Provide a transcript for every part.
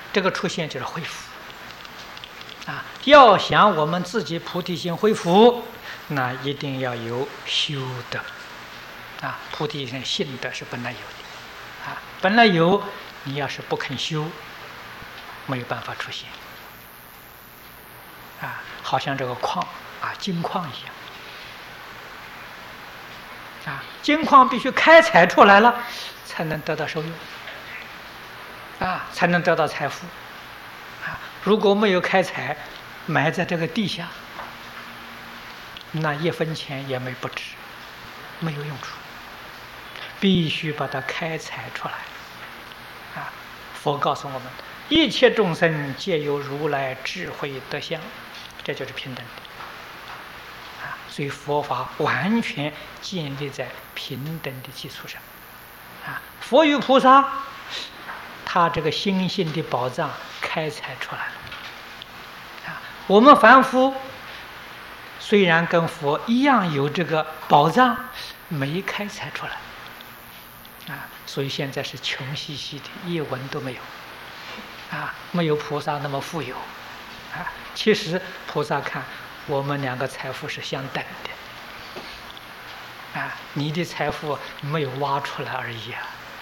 这个出现就是恢复。要想我们自己菩提心恢复，那一定要有修德。菩提心性德是本来有的，本来有，你要是不肯修，没有办法出现。好像这个矿金矿一样，金矿必须开采出来了，才能得到收入，才能得到财富。如果没有开采，埋在这个地下，那1分钱也没不值，没有用处。必须把它开采出来。佛告诉我们，一切众生皆有如来智慧德相，这就是平等的。所以佛法完全建立在平等的基础上。佛与菩萨，他这个心性的宝藏开采出来了。我们凡夫虽然跟佛一样有这个宝藏，没开采出来。所以现在是穷兮兮的，一文都没有。没有菩萨那么富有。其实菩萨看我们2个财富是相等的。你的财富没有挖出来而已。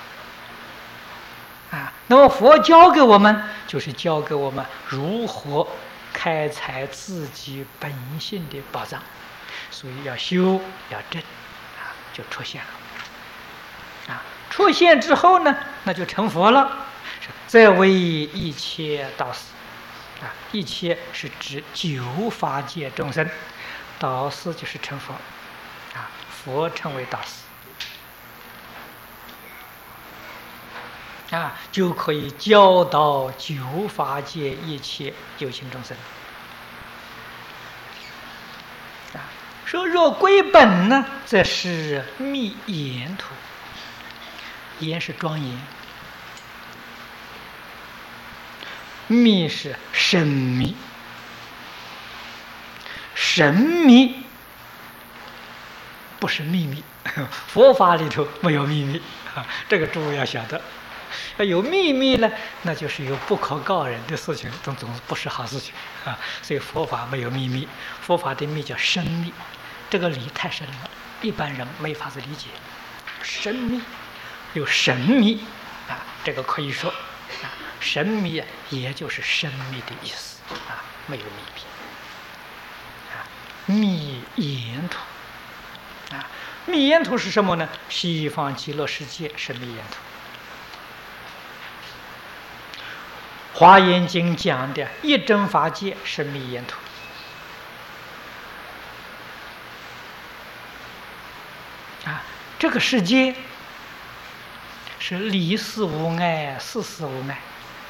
那么佛教给我们，就是教给我们如何开采自己本性的宝藏。所以要修要正，就出现了。出现之后呢，那就成佛了。则为一切导师。一切是指9法界众生，导师就是成佛。佛称为导师。就可以教导9法界一切有情众生。说若归本呢，则是密言图。言是庄严，密是神秘。神秘不是秘密，佛法里头没有秘密。这个诸位要晓得。有秘密呢，那就是有不可告人的事情，总不是好事情。所以佛法没有秘密，佛法的密叫深密。这个理太深了，一般人没法子理解。深密有神秘，这个可以说，神秘也就是神秘的意思，没有秘密。密言图，密言图是什么呢？西方极乐世界是密言图。华严经讲的一真法界是密言图。这个世界是离世无碍，事事无碍。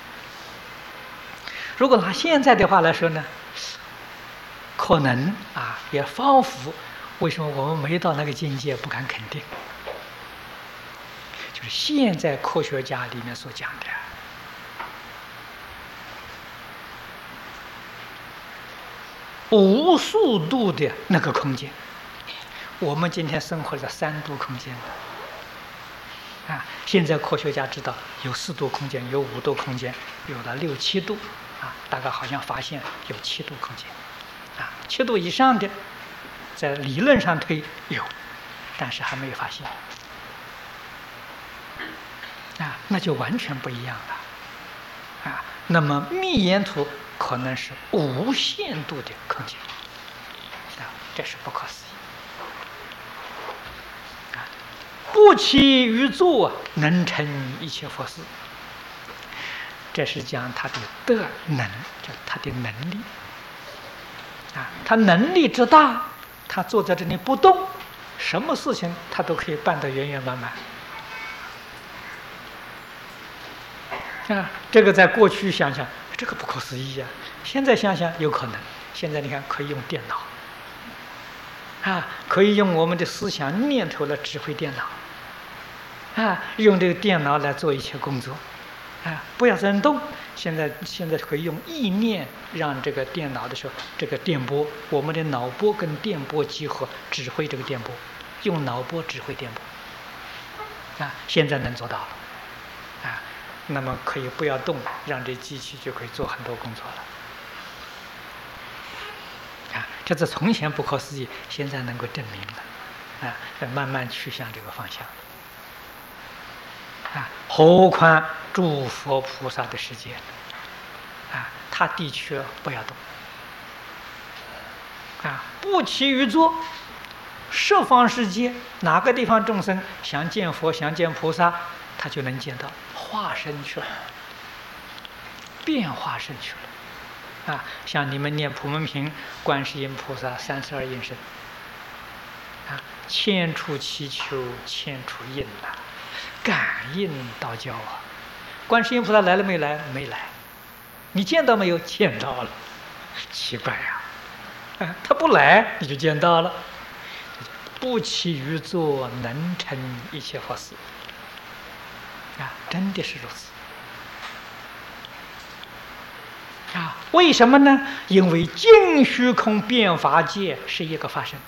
如果拿现在的话来说呢，可能也仿佛，为什么我们没到那个境界不敢肯定？就是现在科学家里面所讲的，无数度的那个空间。我们今天生活在3度空间。现在科学家知道有4度空间，有5度空间，有了6、7度，大概好像发现有7度空间。7度以上的，在理论上推有，但是还没有发现。那就完全不一样了。那么密言图可能是无限度的空间。这是不可思议。不起于作，能成一切佛事。这是讲他的德能，就是他的能力。他能力之大，他坐在这里不动，什么事情他都可以办得圆圆满满。这个在过去想想，这个不可思议啊！现在想想有可能。现在你看，可以用电脑，可以用我们的思想念头来指挥电脑。用这个电脑来做一切工作，不要人动。现在可以用意念让这个电脑的时候，这个电波，我们的脑波跟电波结合，指挥这个电波，用脑波指挥电波。现在能做到了。 那么可以不要动，让这机器就可以做很多工作了。这是从前不可思议，现在能够证明了，慢慢去向这个方向。何况诸佛菩萨的世界，他的确不要动，不起于坐，十方世界哪个地方众生想见佛想见菩萨，他就能见到，化身去了，变化身去了。像你们念普门品，观世音菩萨32应身，千处祈求千处应感应道交观世音菩萨来了没来？没来。你见到没有？见到了。奇怪他不来你就见到了。不起于坐，能成一切佛事。真的是如此。为什么呢？因为尽虚空变法界是一个法身，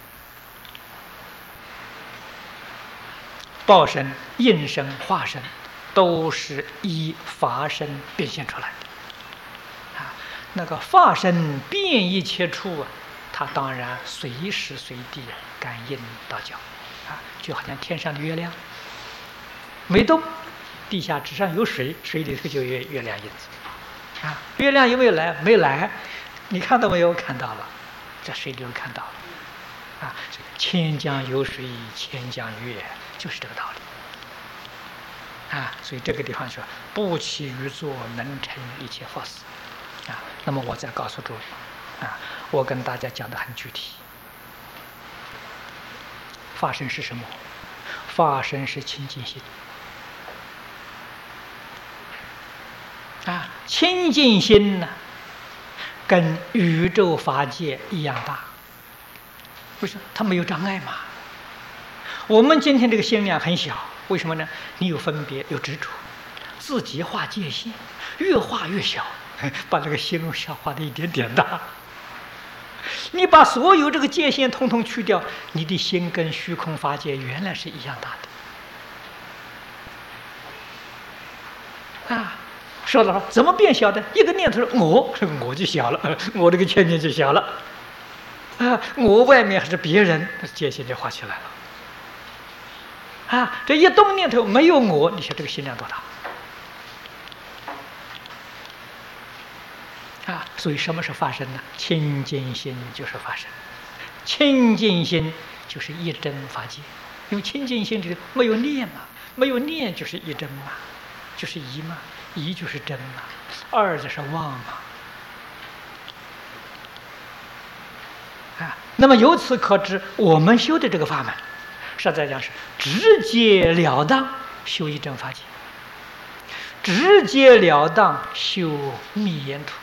报身、应身、化身，都是依法身变现出来的。那个法身变一切处它当然随时随地感应道交就好像天上的月亮，没动，地下纸上有水，水里头就有月亮印子月亮有没有来？没来。你看到没有？看到了，在水里头看到了千江有水千江月，就是这个道理所以这个地方说不起于坐，能成一切佛事那么我再告诉诸位我跟大家讲的很具体。法身是什么？法身是清净心清净心呢，跟宇宙法界一样大。为什么？它没有障碍嘛。我们今天这个心量很小，为什么呢？你有分别，有执着，自己画界限，越画越小，把这个心小画的一点点大。你把所有这个界限统统去掉，你的心跟虚空法界原来是一样大的说了怎么变小的？一个念头我就小了，我这个圈圈就小了我外面还是别人，界限就画起来了这一动念头没有我，你想这个心量多大所以什么是法身呢？清净心就是法身，清净心就是一真法界，因为清净心里没有念嘛，没有念就是一真嘛，就是一嘛，一就是真嘛，二就是妄嘛那么由此可知，我们修的这个法门实在讲是直截了当修一真法界，直截了当修密言图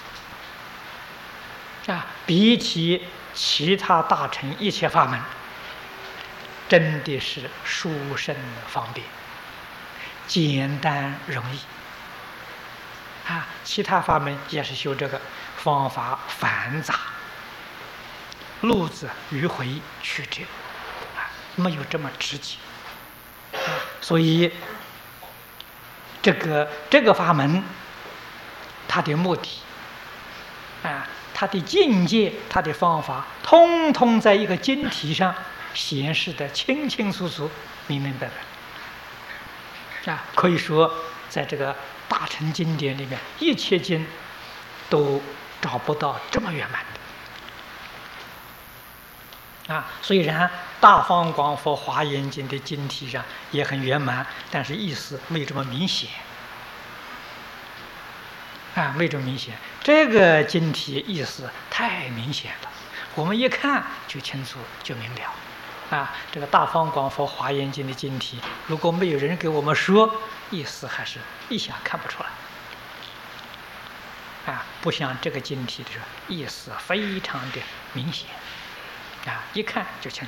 比起其他大乘一切法门，真的是殊胜方便，简单容易其他法门也是修这个，方法繁杂，路子迂回曲折没有这么直接所以这个法门它的目的它的境界，它的方法，通通在一个经题上显示的清清楚楚、明明白白可以说在这个大乘经典里面，一切经都找不到这么圆满的虽然大方广佛华严经的经题上也很圆满，但是意思没有这么明显没这么明显。这个经题意思太明显了，我们一看就清楚就明了这个大方广佛华严经的经题，如果没有人给我们说，意思还是一下看不出来不像这个经题的意思非常的明显一看就清楚。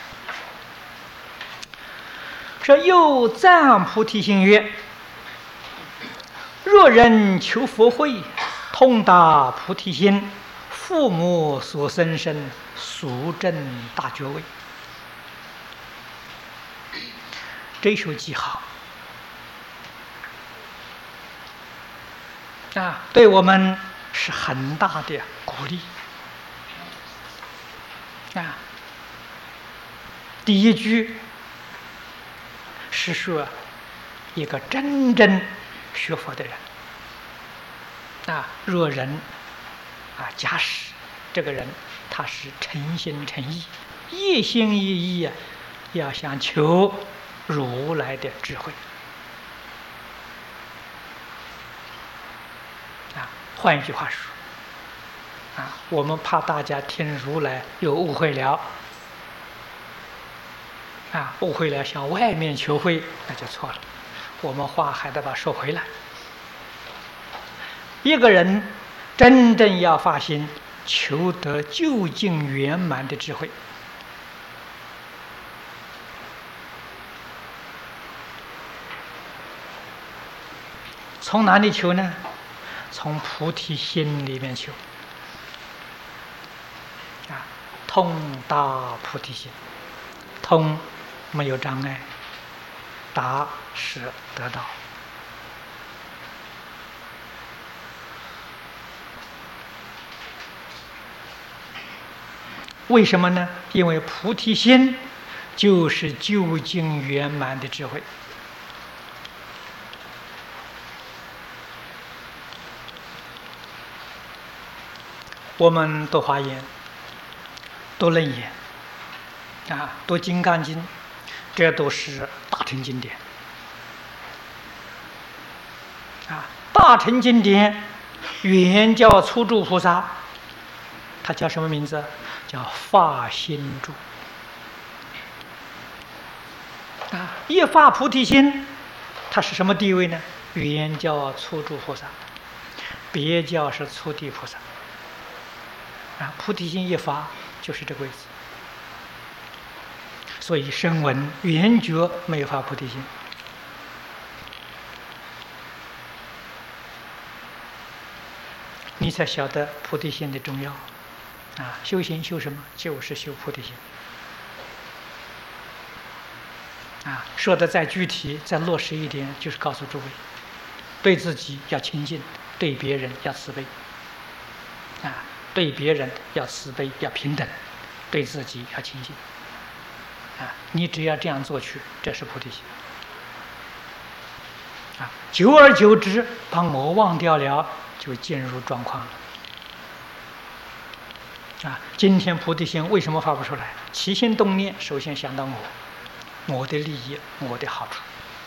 说又赞菩提心曰：若人求佛慧，通达菩提心，父母所生身，速证大觉位。这首记好对我们是很大的鼓励第一句是说一个真正学佛的人若人假使这个人他是诚心诚意、一心一意要想求如来的智慧换一句话说我们怕大家听如来又误会了误会了向外面求慧，那就错了。我们话还得把说回来。一个人真正要发心求得究竟圆满的智慧，从哪里求呢？从菩提心里面求通达菩提心。通没有障碍，达是得到。为什么呢？因为菩提心就是究竟圆满的智慧。我们读华严、读楞严读金刚经，这都是大乘经典大乘经典原叫初住菩萨，他叫什么名字？叫发心住一发菩提心，他是什么地位呢？原叫初住菩萨，别叫是初地菩萨菩提心一发就是这个位置。所以声闻缘觉没有发菩提心你才晓得菩提心的重要修行修什么？就是修菩提心说的再具体再落实一点，就是告诉诸位，对自己要清净，对别人要慈悲对别人要慈悲要平等，对自己要清净你只要这样做去，这是菩提心久而久之把我忘掉了，就进入状况了今天菩提心为什么发不出来？起心动念首先想到我的利益，我的好处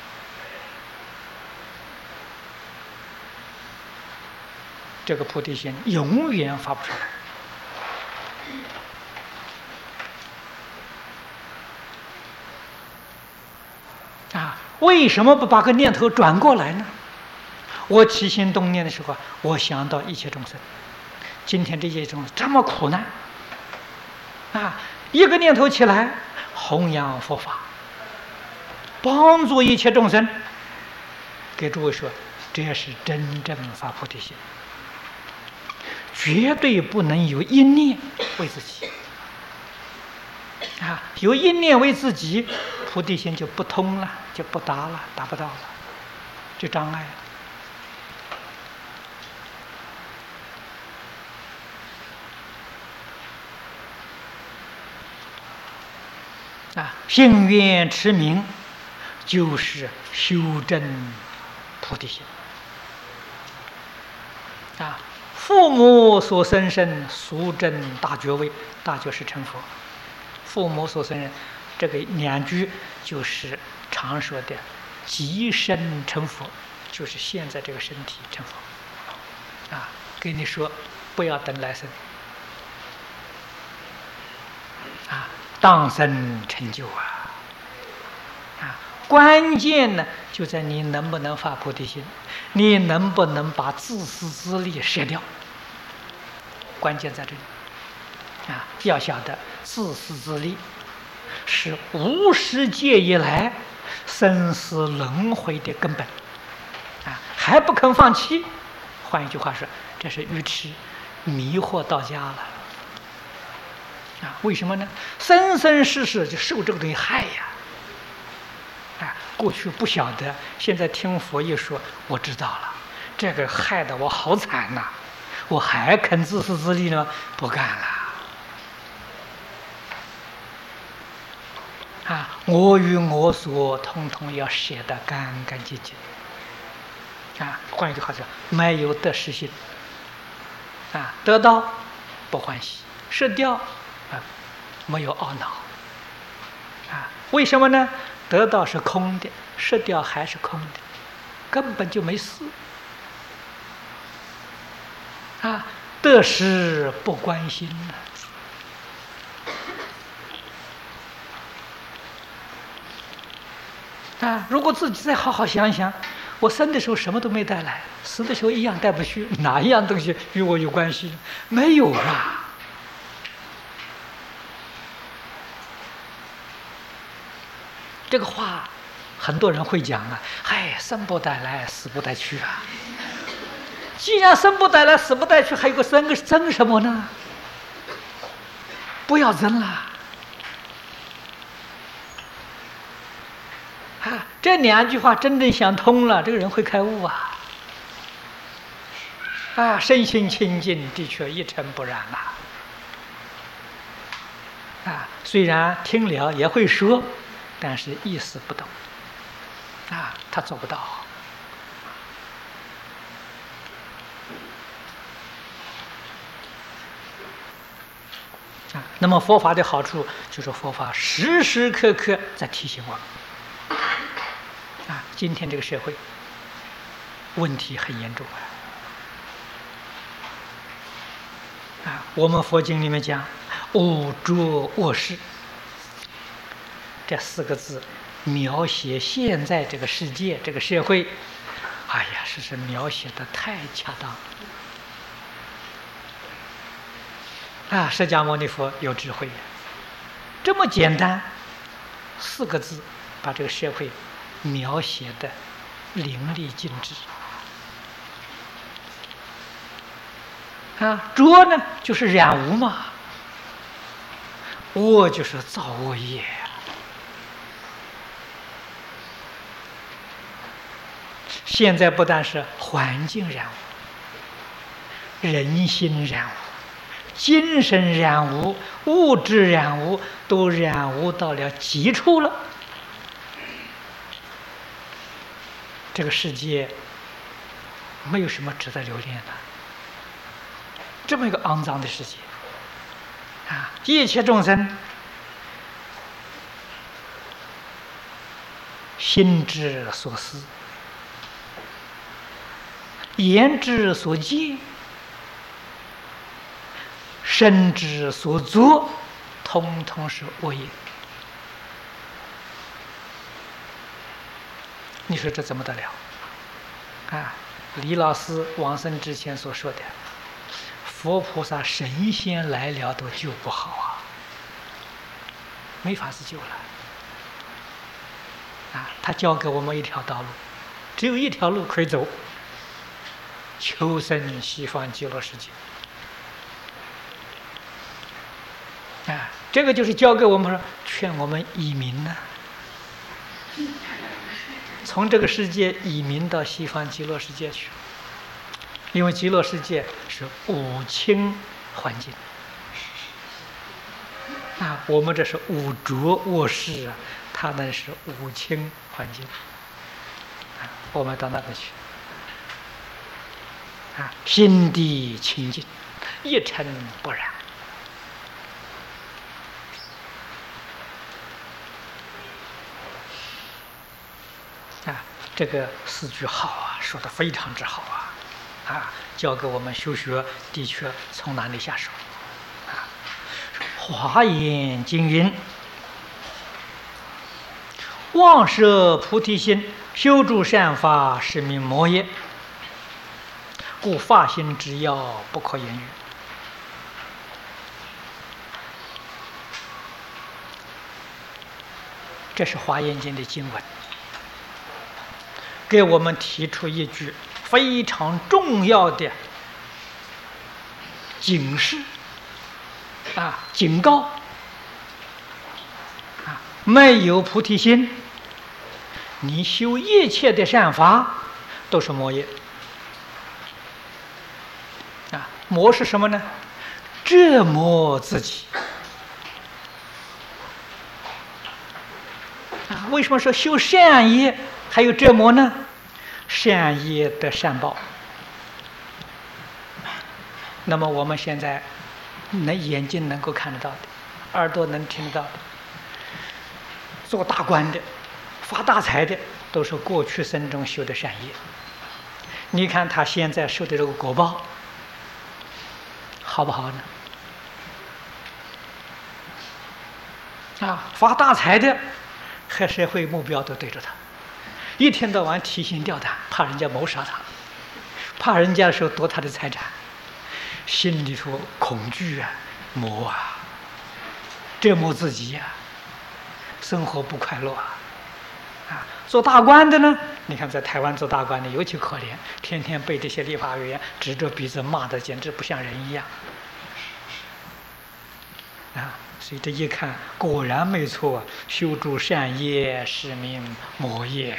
这个菩提心永远发不出来为什么不把个念头转过来呢？我起心动念的时候我想到一切众生，今天这些众生这么苦难一个念头起来，弘扬佛法，帮助一切众生。给诸位说，这是真正发菩提心，绝对不能有一念为自己有一念为自己，菩提心就不通了，就不达了，达不到了，就障碍信愿持名就是修正菩提心父母所生身，速证大觉位，大觉是成佛。父母所生人，这个两句就是常说的即身成佛，就是现在这个身体成佛跟你说不要等来生当生成就关键呢就在你能不能发菩提心，你能不能把自私自利舍掉，关键在这里要晓得自私自利是无始界以来生死轮回的根本还不肯放弃。换一句话说，这是愚痴迷惑到家了为什么呢？生生世世就受这个东西害呀过去不晓得，现在听佛一说，我知道了， 这个害得我好惨呐！我还肯自私自利呢？不干了。啊，我与我所统统要舍得干干净净。啊，换一句话说，没有得失心。啊，得到不欢喜，失掉啊没有懊恼。啊，为什么呢？得到是空的，失掉还是空的，根本就没事。啊，得失不关心了。啊，如果自己再好好想想，我生的时候什么都没带来，死的时候一样带不去，哪一样东西与我有关系？没有啊。这个话很多人会讲啊，嗨，生不带来，死不带去啊。既然生不带来，死不带去，还有个争什么呢？不要争了。啊，这两句话真正想通了，这个人会开悟啊！啊，身心清净，的确一尘不染了。啊，虽然听了也会说，但是意思不懂。啊，他做不到。啊，那么佛法的好处就是佛法时时刻刻在提醒我们。啊，今天这个社会问题很严重啊！我们佛经里面讲“污浊恶世”这4个字，描写现在这个世界、这个社会，哎呀，是描写的太恰当了。啊，释迦牟尼佛有智慧，这么简单4个字，把这个社会描写的淋漓尽致。啊，浊呢就是染污嘛，恶就是造恶业。现在不但是环境染污，人心染污，精神染污，物质染污，都染污到了极处了。这个世界没有什么值得留恋的，这么一个肮脏的世界啊！一切众生心之所思，言之所见，身之所作，通通是恶业。你说这怎么得了？啊，李老师往生之前所说的，佛菩萨、神仙来了都救不好啊，没法子救了。啊，他教给我们一条道路，只有一条路可以走，求生西方极乐世界。啊，这个就是教给我们说，劝我们移民呢。从这个世界移民到西方极乐世界去，因为极乐世界是五清环境啊，我们这是五浊恶世啊，他们是五清环境啊，我们到那边去啊，心地清净，一尘不染。啊，这个4句好啊，说的非常之好啊！啊，教给我们修学的确从哪里下手？啊，《华严经》云：“妄摄菩提心，修诸善法，是名魔业。故发心之要，不可言喻。”这是《华严经》的经文。给我们提出一句非常重要的警示啊，警告啊，没有菩提心，你修一切的善法都是魔业磨是什么呢？折磨自己。为什么说修善业还有折磨呢？善业得善报。那么我们现在眼睛能够看得到的，耳朵能听得到的，做大官的、发大财的，都是过去生中修的善业。你看他现在受的这个果报好不好呢？发大财的和社会目标都对着他，一天到晚提心吊胆，怕人家谋杀他，怕人家说夺他的财产，心里头恐惧磨折磨自己生活不快乐做大官的呢，你看在台湾做大官的尤其可怜，天天被这些立法委员指着鼻子骂的，简直不像人一样所以这一看，果然没错，修诸善业，是名魔业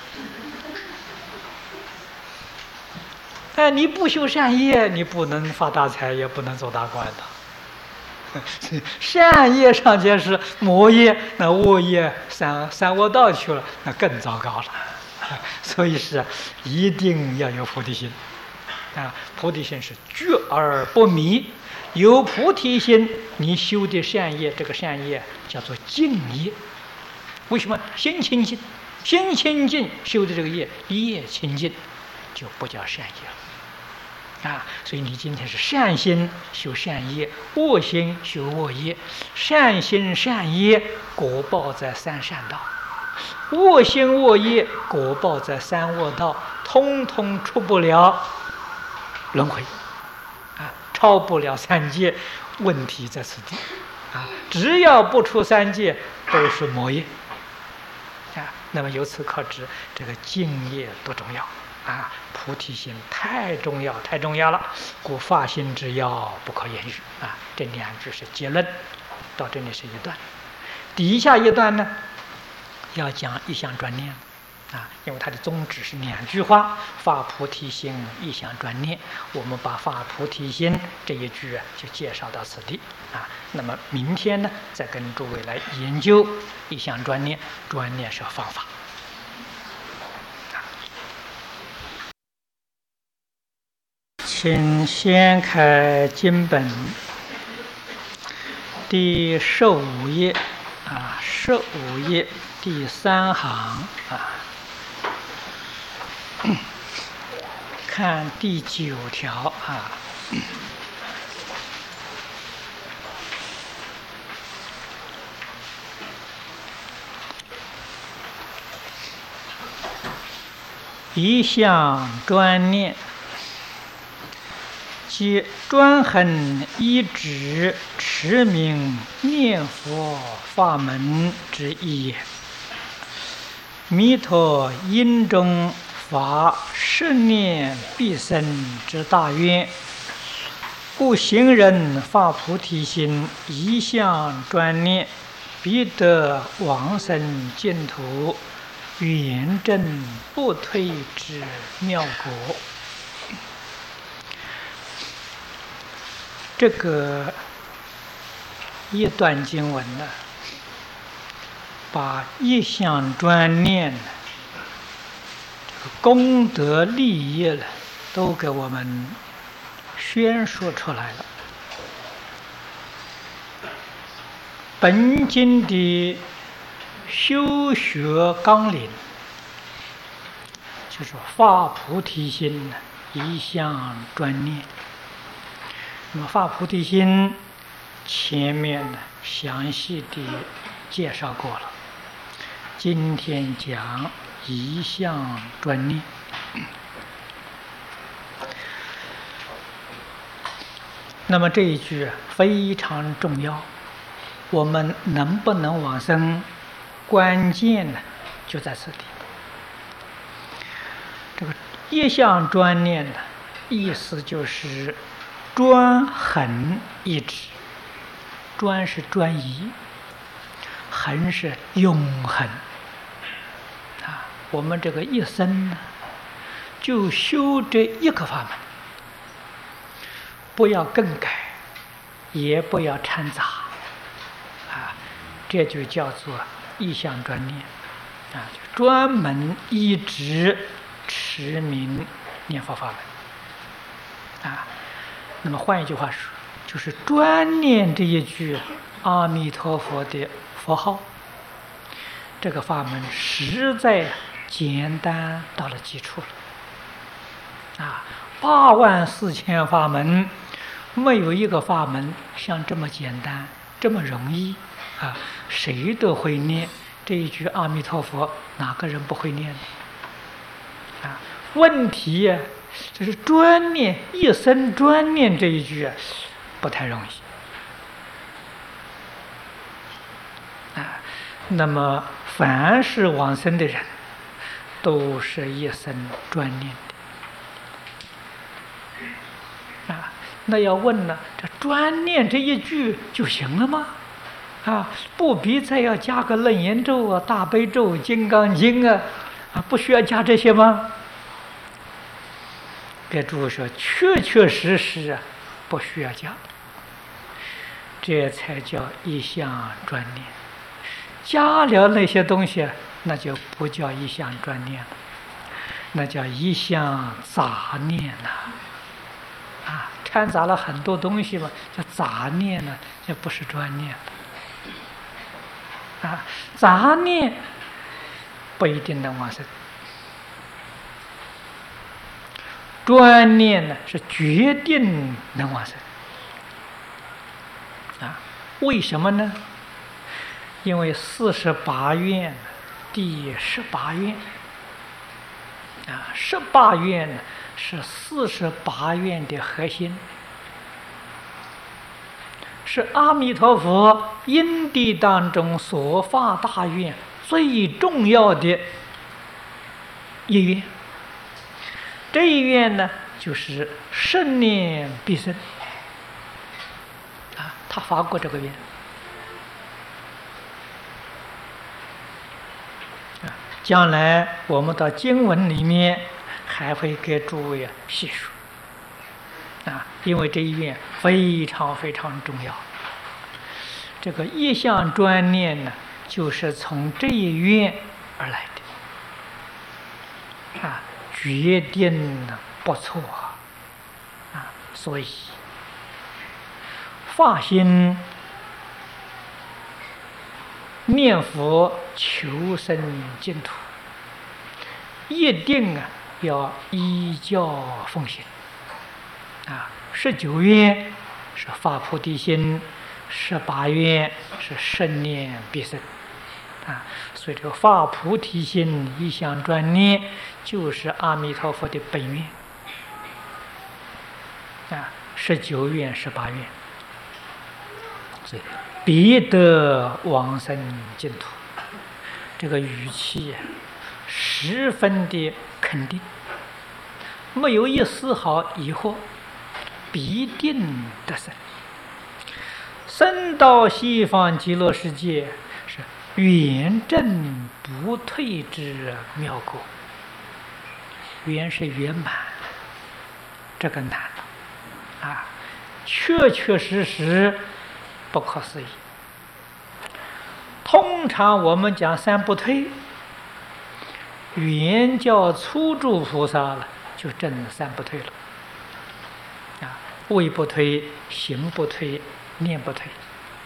你不修善业，你不能发大财，也不能做大官的。善业尚且是魔业，那恶业三恶道去了，那更糟糕了。所以是一定要有菩提心菩提心是觉而不迷。有菩提心，你修的善业，这个善业叫做净业。为什么？心清净，心清净修的这个业清净，就不叫善业了所以你今天是善心修善业，恶心修恶业。善心善业果报在三善道，恶心恶业果报在三恶道，通通出不了轮回超不了三界。问题在此地只要不出三界，都是魔业那么由此可知，这个净业多重要菩提心太重要，太重要了。故发心之要不可言喻这两句是结论，到这里是一段。底下一段呢，要讲一向专念因为它的宗旨是两句话：发菩提心，一向专念。我们把发菩提心这一句就介绍到此地那么明天呢，再跟诸位来研究一向专念。专念是方法。请先开经本第15页15页第3行看第9条一向专念，即专恒一指持名念佛法门之意也。弥陀因中发十念必生之大愿，故行人发菩提心，一向专念，必得往生净土，圆证不退之妙果。这个一段经文呢，把一向专念这个功德利益了，都给我们宣说出来了。本经的修学纲领就是发菩提心，一向专念。那么发菩提心前面呢详细的介绍过了，今天讲一向专念。那么这一句非常重要，我们能不能往生，关键呢就在此地。这个一向专念的意思就是专恒一指，专是专一，恒是永恒我们这个一生呢，就修这一个法门， 不要更改，也不要掺杂，这就叫做意象专念，就专门一直持名念佛法门，那么换一句话说，就是专念这一句阿弥陀佛的佛号，这个法门实在简单到了极处了，84000法门，没有一个法门像这么简单，这么容易谁都会念这一句阿弥陀佛，哪个人不会念呢？问题就是专念，一生专念这一句不太容易那么凡是往生的人，都是一生专念的那要问呢，这专念这一句就行了吗？不必再要加个楞严咒大悲咒、金刚经不需要加这些吗？给诸位说，确确实实不需要加，这才叫一向专念。加了那些东西，那就不叫一向专念了，那叫一向杂念了。掺杂了很多东西嘛，叫杂念呢，这不是专念杂念不一定能往生，专念呢是决定能往生为什么呢？因为48愿第18愿18愿呢是48愿的核心，是阿弥陀佛因地当中所发大愿最重要的一愿。这一愿呢，就是生念必生他发过这个愿将来我们到经文里面还会给诸位细说因为这一愿非常非常重要。这个一向专念呢，就是从这一愿而来的决定不错所以发心念佛求生净土，一定要依教奉行19愿是发菩提心，18愿是生念必生所以这个发菩提心一向专念就是阿弥陀佛的本愿19愿18愿，所以必得往生净土，这个语气十分的肯定，没有一丝毫疑惑，必定得生。生到西方极乐世界是圆正不退之妙果，圆是圆满，这个难确确实实不可思议。通常我们讲三不退，圆教初住菩萨了，就证三不退了位不退，行不退，念不退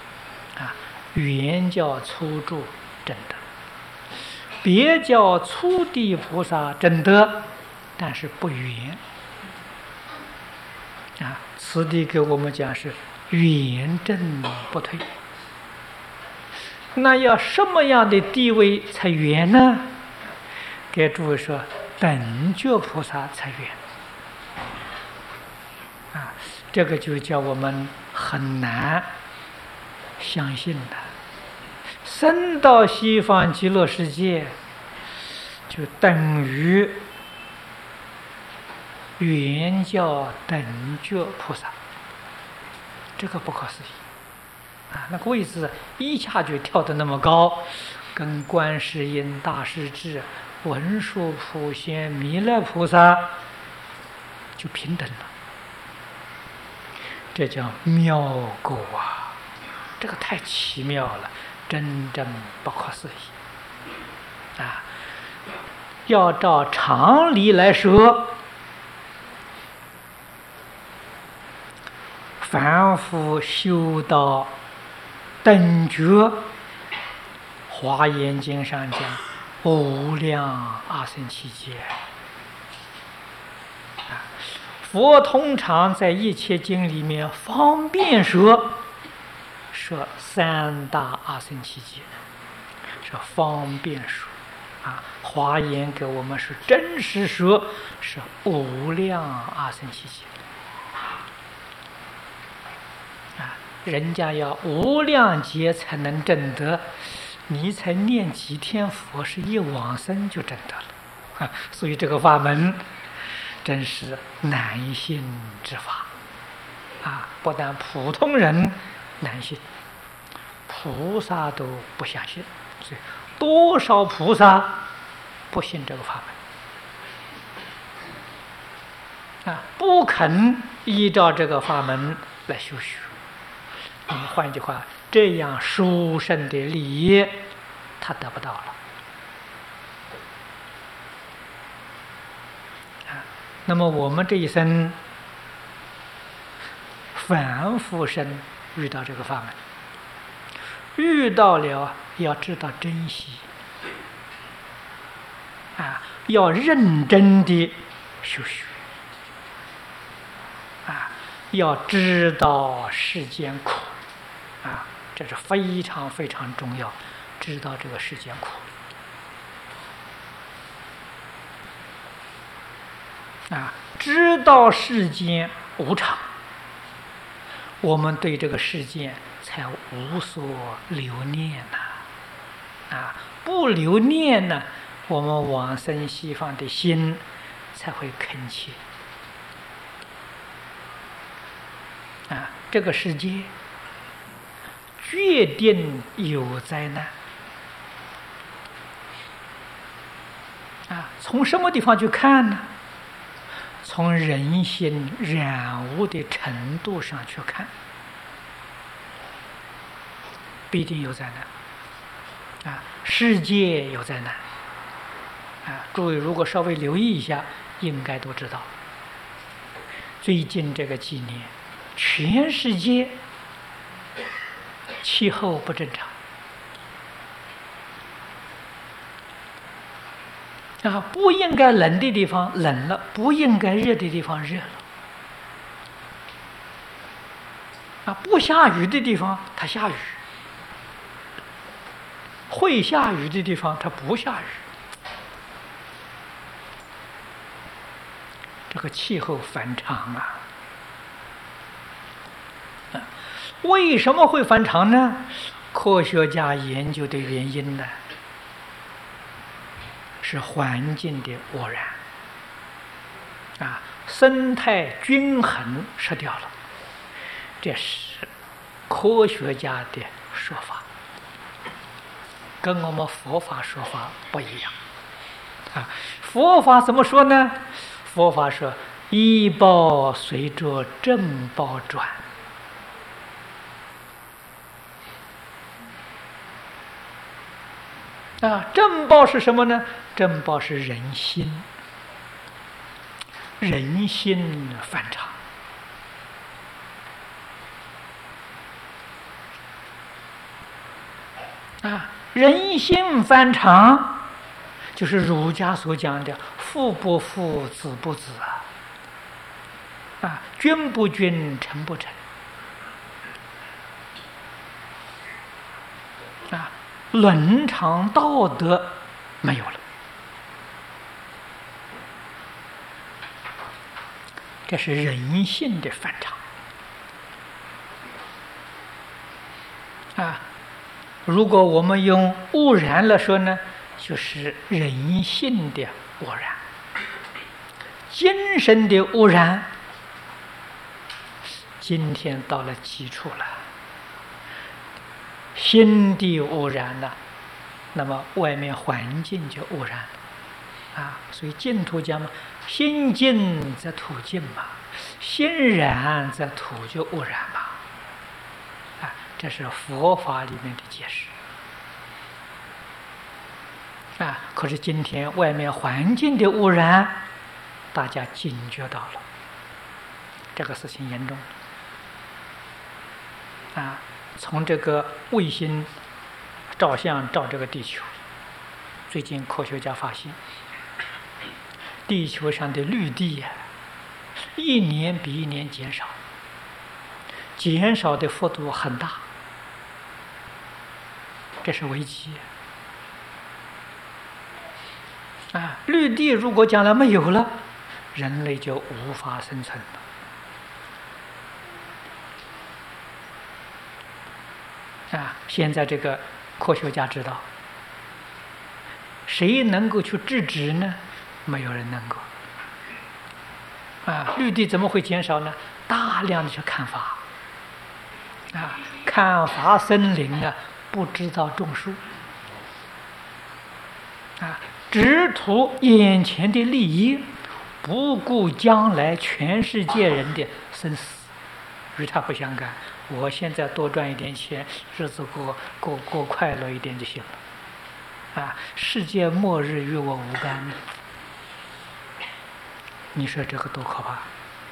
圆教初住证得，别教初地菩萨证得，但是不圆此地给我们讲是圆证不退。那要什么样的地位才圆呢？给诸位说，等觉菩萨才圆这个就叫我们很难相信的。生到西方极乐世界，就等于圆教等觉菩萨，这个不可思议那个位置一下就跳得那么高，跟观世音大势至、文殊普贤、弥勒菩萨就平等了。 这叫妙果啊！这个太奇妙了，真正不可思议啊！要照常理来说，凡夫修到等觉，《华严经》上讲无量阿僧祇劫。佛通常在一切经里面方便说三大阿僧祇劫，是方便说啊。华严给我们是真实说，是无量阿僧祇劫啊。人家要无量劫才能证得，你才念几天佛，是一往生就证得了啊。所以这个法门真是难信之法啊！不但普通人难信，菩萨都不相信。所以多少菩萨不信这个法门啊，不肯依照这个法门来修学。换一句话，这样殊胜的利益他得不到了。那么我们这一生凡夫生遇到这个法门，遇到了要知道珍惜啊，要认真的修学啊，要知道世间苦啊，这是非常非常重要，知道这个世间苦。啊，知道世间无常，我们对这个世间才无所留念呐。啊，不留念呢，我们往生西方的心才会恳切。啊，这个世界决定有灾难。啊，从什么地方去看呢？从人心染污的程度上去看，必定有灾难啊！世界有灾难啊！诸位如果稍微留意一下，应该都知道。最近这个几年，全世界气候不正常啊，不应该冷的地方冷了，不应该热的地方热了。啊，不下雨的地方它下雨，会下雨的地方它不下雨。这个气候反常啊！为什么会反常呢？科学家研究的原因呢？是环境的污染啊，生态均衡失掉了，这是科学家的说法，跟我们佛法说法不一样啊。佛法怎么说呢？佛法说依报随着正报转。啊，正报是什么呢？正报是人心，人心反常。啊，人心反常，就是儒家所讲的父不父，子不子啊，啊，君不君，臣不臣。啊，伦常道德没有了，这是人性的反常啊。如果我们用污染来说呢，就是人性的污染，精神的污染，今天到了极处了。心地污染了，那么外面环境就污染了啊。所以净土讲嘛，心净则土净嘛。 心染则土就污染嘛。啊，这是佛法里面的解释。啊，可是今天外面环境的污染，大家警觉到了，这个事情严重。啊，从这个卫星照相照这个地球，最近科学家发现，地球上的绿地呀，一年比一年减少，减少的幅度很大，这是危机。啊，绿地如果将来没有了，人类就无法生存了。啊，现在这个科学家知道，谁能够去制止呢？没有人能够。啊，绿地怎么会减少呢？大量的去砍伐，啊，砍伐森林啊，不知道种树，啊，只图眼前的利益，不顾将来全世界人的生死，与他不相干。我现在多赚一点钱，日子过快乐一点就行了。啊，世界末日与我无干。你说这个多可怕！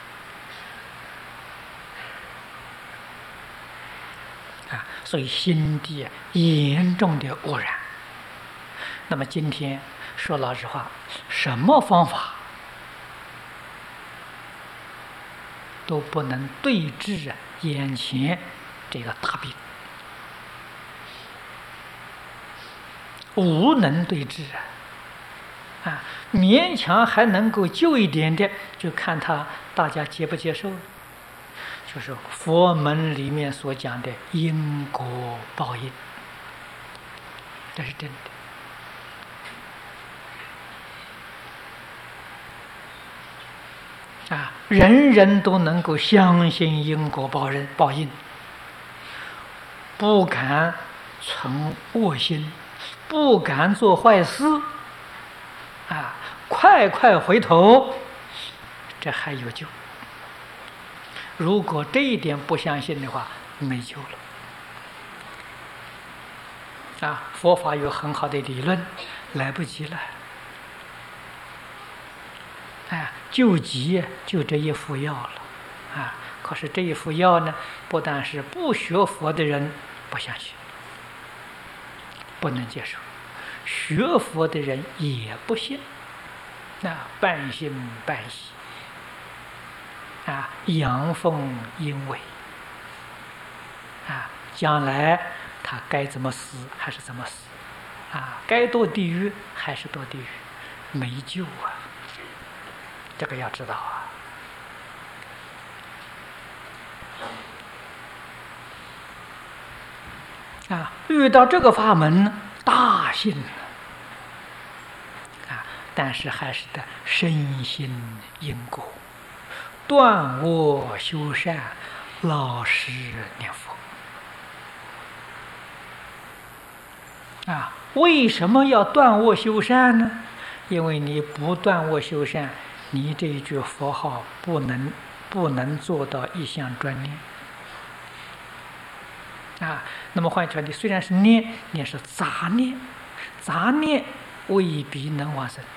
啊，所以心地严重的污染。那么今天说老实话，什么方法都不能对治眼前这个大病，无能对治啊！勉强还能够救一点点，就看他大家接不接受。就是佛门里面所讲的因果报应，这是真的啊！人人都能够相信因果报应，不敢存恶心，不敢做坏事啊！快回头，这还有救。如果这一点不相信的话，没救了。啊，佛法有很好的理论，来不及了。哎，救急就这一副药了。啊，可是这一副药呢，不但是不学佛的人不相信，不能接受，学佛的人也不信，半信半疑。啊，阳奉阴违啊！将来他该怎么死还是怎么死啊？该堕地狱还是堕地狱，没救啊！这个要知道啊！遇到这个法门，大信啊！但是还是得深信因果。断恶修善，老实念佛啊！为什么要断恶修善呢？因为你不断恶修善，你这一句佛号不能做到一向专念啊。那么换句话，你虽然是念是杂念，杂念未必能往生。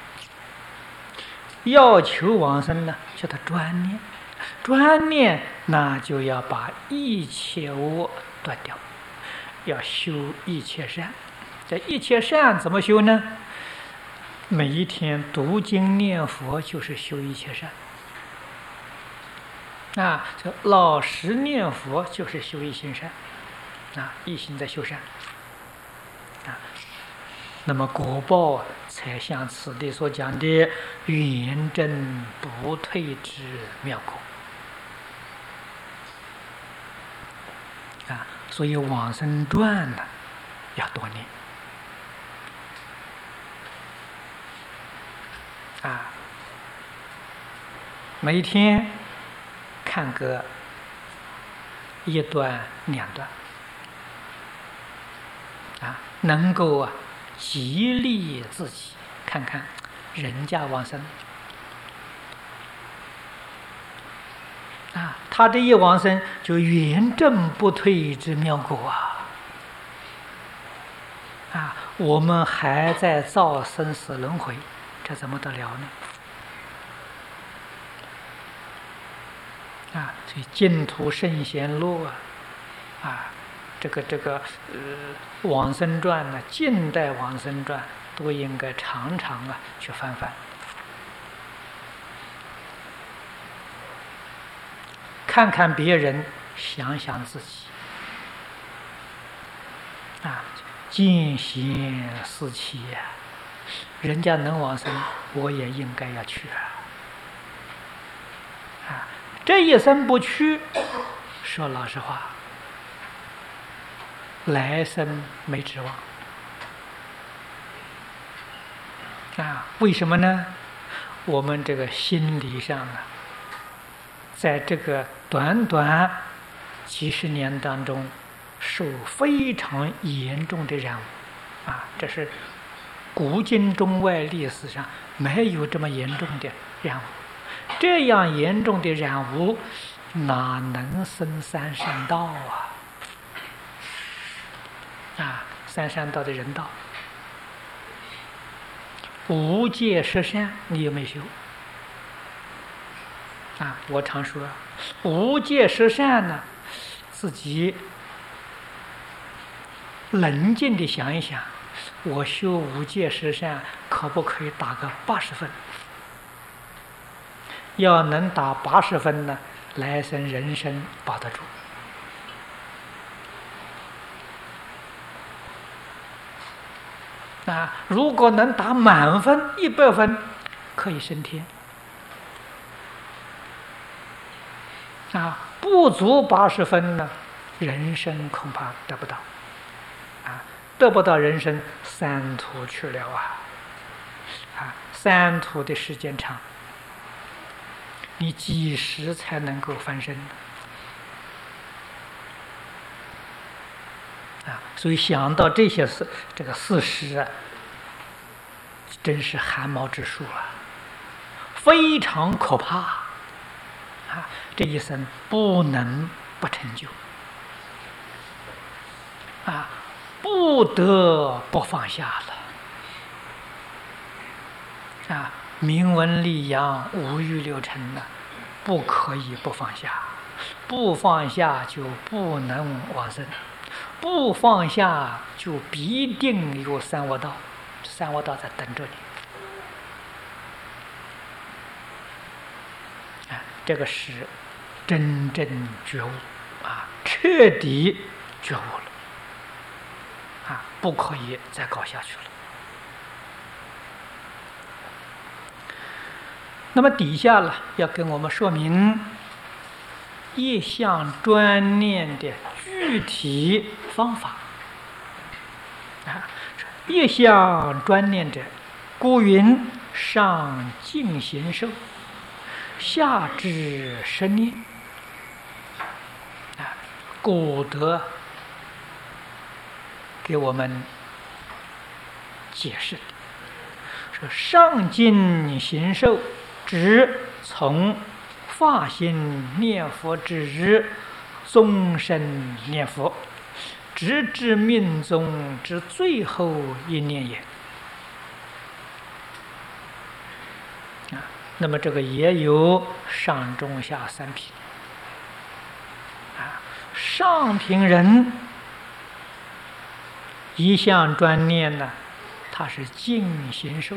要求往生呢，叫他专念，专念那就要把一切恶断掉，要修一切善。这一切善怎么修呢？每一天读经念佛就是修一切善啊，这老实念佛就是修一心善啊，一心在修善啊。那么果报才像此地所讲的圆正不退之妙果啊！所以往生传呢，要多念啊，每天看个一段两段啊，能够激励自己，看看人家往生他这一往生就原正不退之妙果我们还在造生死轮回，这怎么得了呢？所以净土圣贤录这个往生传呢，近代往生传都应该常常去翻翻，看看别人，想想自己见贤思齐人家能往生，我也应该要去这一生不去，说老实话，来生没指望为什么呢？我们这个心理上在这个短短几十年当中受非常严重的染污这是古今中外历史上没有这么严重的染污。这样严重的染污，哪能生三善道三善道的人道，无戒十善，你有没有修？我常说，无戒十善呢，自己冷静地想一想，我修无戒十善，可不可以打个80分？要能打80分呢，来生人生保得住。如果能打满分100分，可以升天。不足80分呢，人生恐怕得不到。得不到人生，三途去了三途的时间长，你几时才能够翻身所以想到这些这个事实真是汗毛直竖非常可怕这一生不能不成就不得不放下了名闻利养五欲六尘不可以不放下，不放下就不能往生，不放下就必定有三恶道，三恶道在等着你这个是真正觉悟彻底觉悟了不可以再搞下去了。那么底下了要跟我们说明业相专念的具体方法业相专念者，故云上净行受，下至生念古德给我们解释说，上净行受指从发心念佛之日终身念佛，直至命终之最后一念也那么这个也有上中下三品上品人一向专念呢，它是净行受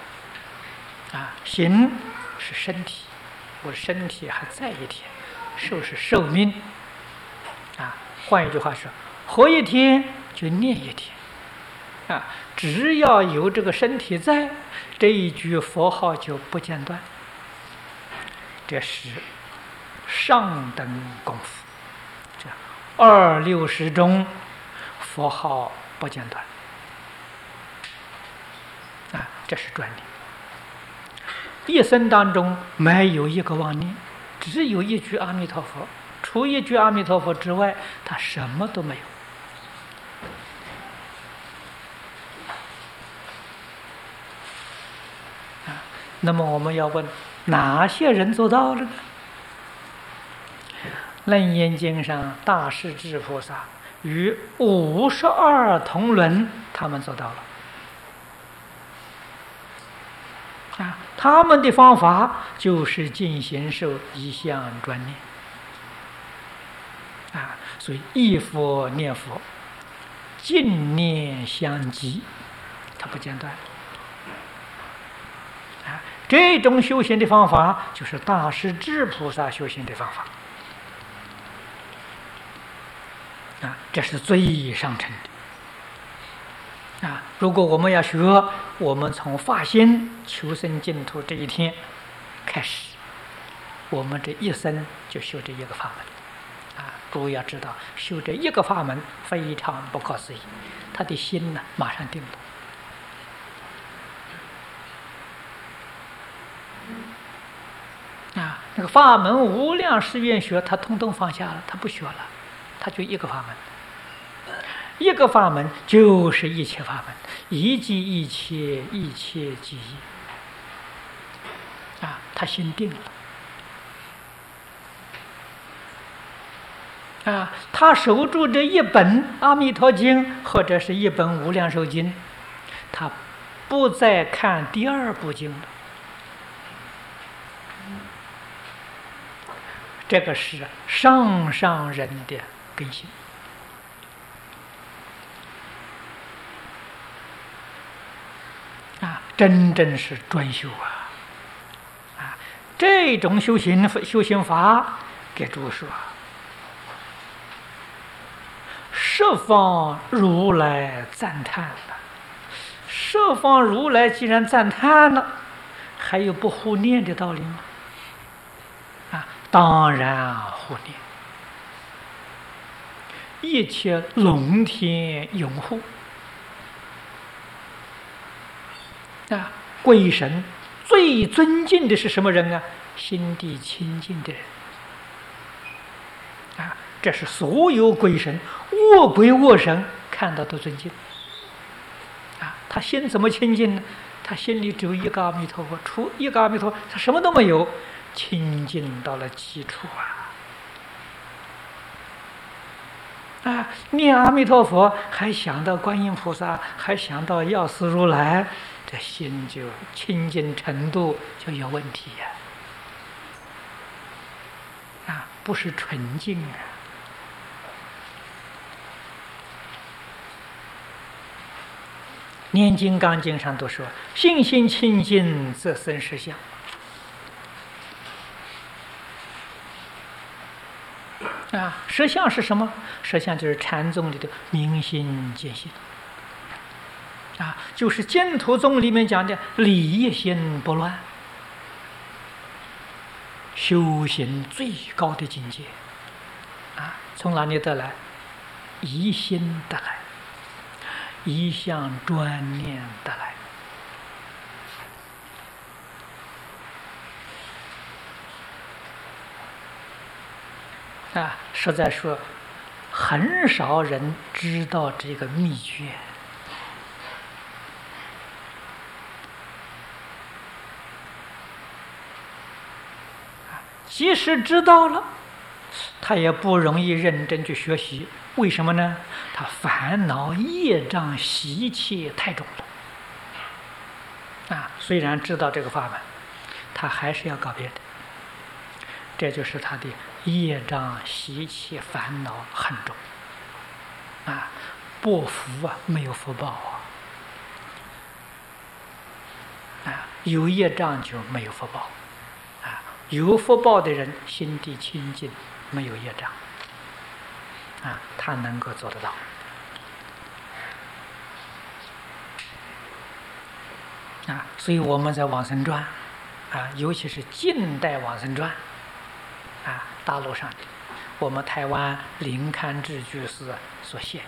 行是身体，我身体还在一天，寿是寿命换一句话说，活一天就念一天只要有这个身体在，这一句佛号就不间断，这是上等功夫。这260中佛号不间断这是专念。一生当中没有一个妄念，只有一句阿弥陀佛，除一句阿弥陀佛之外，他什么都没有那么我们要问，哪些人做到了呢？ 楞严经上大势至菩萨与52同伦，他们做到了。他们的方法就是尽形受一向专念。所以忆佛念佛，净念相继，它不间断。这种修行的方法就是大势至菩萨修行的方法。这是最上乘的。如果我们要学，我们从发心求生净土这一天开始，我们这一生就修这一个法门。诸位要知道，修这一个法门非常不可思议，他的心呢马上定了。那个法门无量誓愿学，他通通放下了，他不学了，他就一个法门。一个法门就是一切法门，一即一切，一切即一。他心定了。他守住这一本《阿弥陀经》或者是一本《无量寿经》，他不再看第二部经了。这个是上上人的根性。真正是专修这种修行法，给诸位说，十方如来赞叹了。十方如来既然赞叹了，还有不护念的道理吗？当然护念，一切龙天拥护。鬼神最尊敬的是什么人啊？心地清净的人。这是所有鬼神、恶鬼恶神看到都尊敬。他心怎么清净呢？他心里只有一个阿弥陀佛，除一个阿弥陀佛，他什么都没有，清净到了极处念阿弥陀佛，还想到观音菩萨，还想到药师如来，这心就清净程度就有问题不是纯净念金刚经上都说，信心清净则生实相。实相是什么？实相就是禅宗里的明心见性就是净土宗里面讲的理一心不乱，修行最高的境界从哪里得来？一心得来，一向专念得来实在说，很少人知道这个秘诀。即使知道了，他也不容易认真去学习。为什么呢？他烦恼业障习气太重了虽然知道这个法门，他还是要搞别的。这就是他的业障习气烦恼很重不福没有福报有业障就没有福报有福报的人心地清净，没有业障他能够做得到所以我们在往生传尤其是近代往生传大陆上的，我们台湾林堪志居士所写的。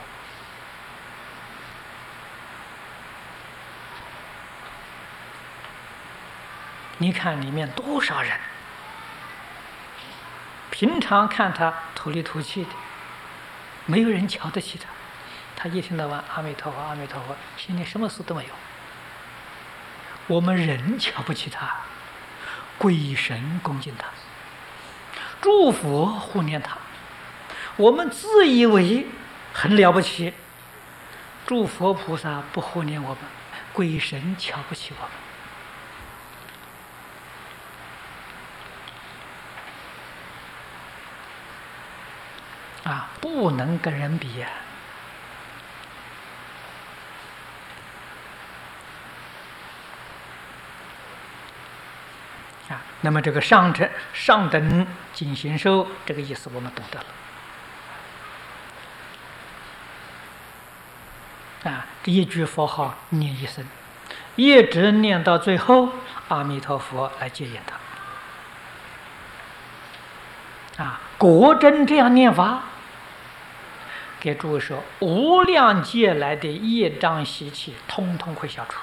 你看里面多少人，平常看他土里土气的，没有人瞧得起他，他一天到晚阿弥陀佛阿弥陀佛，心里什么事都没有。我们人瞧不起他，鬼神恭敬他， 诸佛护念他，我们自以为很了不起，诸佛菩萨不护念我们，鬼神瞧不起我们。不能跟人比呀！那么这个上等尽形寿，这个意思我们懂得了。这一句佛号念一生，一直念到最后，阿弥陀佛来接引他。果真这样念法，给诸位说，无量劫来的业障习气，通通会消除，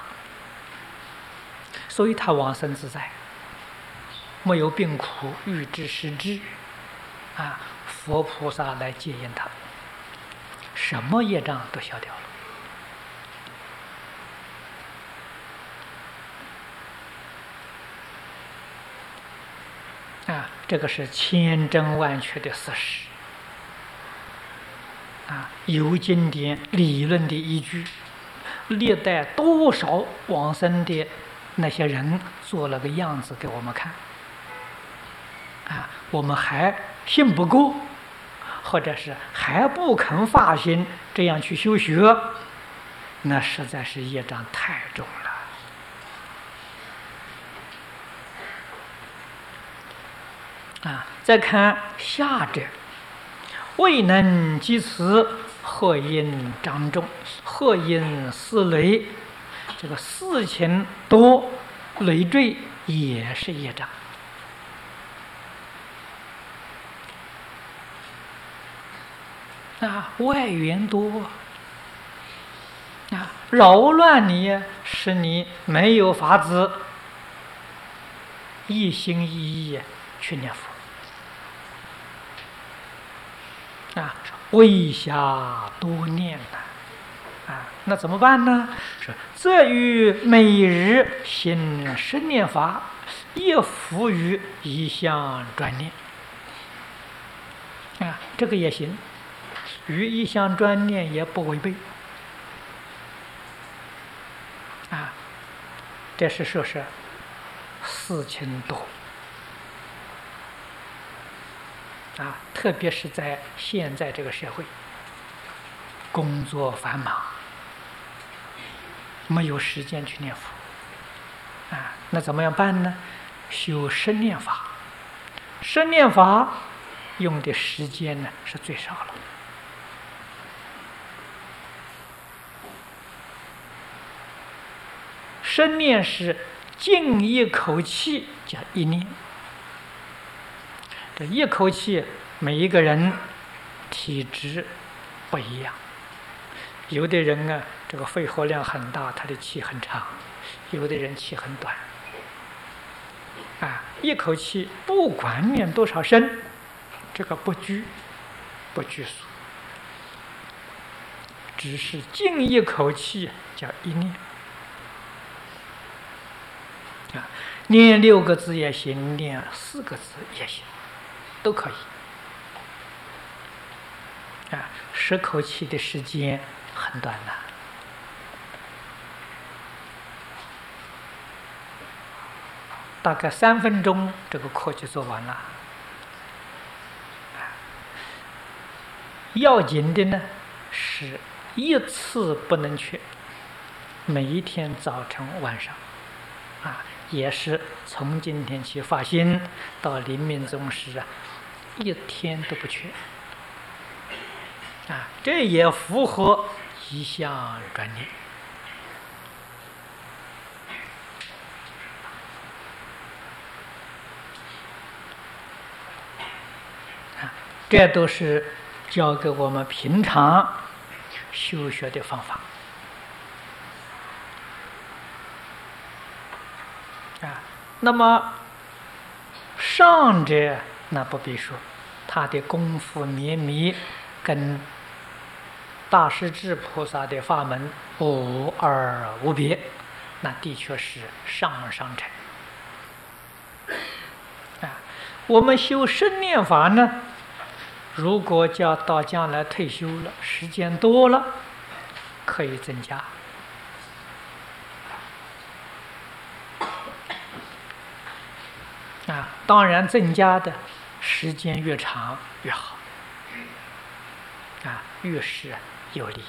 所以他往生自在，没有病苦，欲知时知，佛菩萨来接引他，什么业障都消掉了。这个是千真万确的事实。有经典理论的依据，历代多少往生的那些人做了个样子给我们看。我们还信不过，或者是还不肯发心这样去修学，那实在是业障太重了。再看下者，未能及此，祸因彰重，祸因思累，这个事情多累赘也是业障。外缘多扰乱你，使你没有法子一心一意去念佛。为暇多念那怎么办呢？说则于每日行10念法，亦复于一向专念。这个也行，与一向专念也不违背。这是说是事情多特别是在现在这个社会，工作繁忙，没有时间去念佛那怎么样办呢？修10念法。10念法用的时间呢是最少了。10念是静一口气叫1念。这一口气，每一个人体质不一样，有的人这个肺活量很大，他的气很长；有的人气很短。一口气不管念多少声，这个不拘束，只是静一口气叫1念。念6个字也行，念4个字也行，都可以。10口气的时间很短了。大概3分钟，这个课就做完了。要紧的呢，是一次不能缺，每一天早晨晚上，也是从今天起发心到临命终时一天都不缺。这也符合一向专念。这都是教给我们平常修学的方法。那么上者那不必说，他的功夫绵密，跟大势至菩萨的法门无二无别，那的确是上乘。 我们修生念法呢，如果叫到将来退休了，时间多了，可以增加。当然增加的时间越长越好，越是有利益。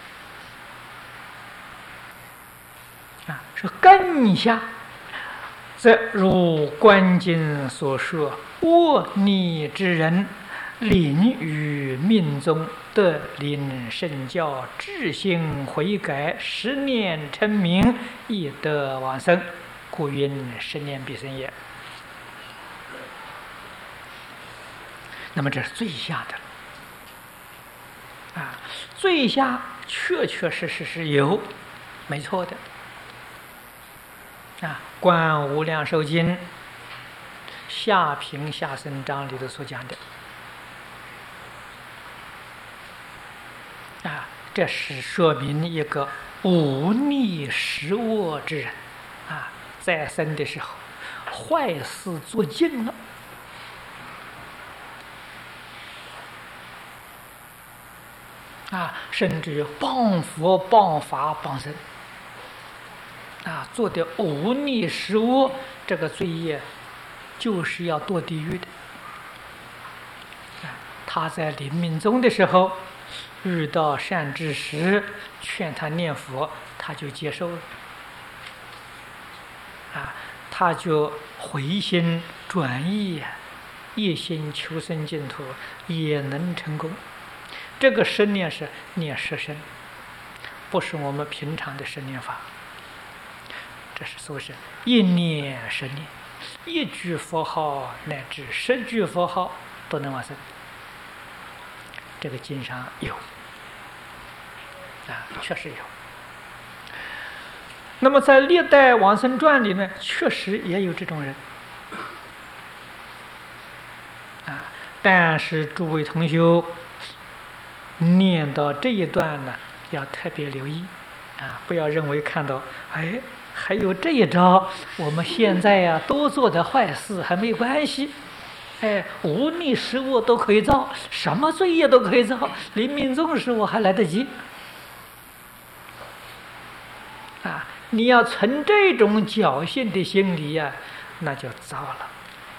说更下，则如观经所说，恶逆之人，临于命中得领圣教，至心悔改，10念称名，亦得往生，故云10念必生也。那么这是最下的最下确确实实是有，没错的。观无量寿经下品下生章里头所讲的这是说明一个无逆十恶之人在生的时候坏事做尽了，甚至于谤佛、谤法、谤僧做的无逆十恶，这个罪业就是要堕地狱的。他在临命终的时候遇到善知识劝他念佛，他就接受了他就回心转意，一心求生净土，也能成功。这个10念是念10声，不是我们平常的10念法。这是说是1念10念，1句佛号乃至10句佛号都能往生。这个经上有确实有。那么在历代往生传里面确实也有这种人但是诸位同修念到这一段呢，要特别留意不要认为看到还有这一招，我们现在多做的坏事还没关系，无逆十恶都可以造，什么罪业都可以造，临命终时我还来得及你要存这种侥幸的心理那就糟了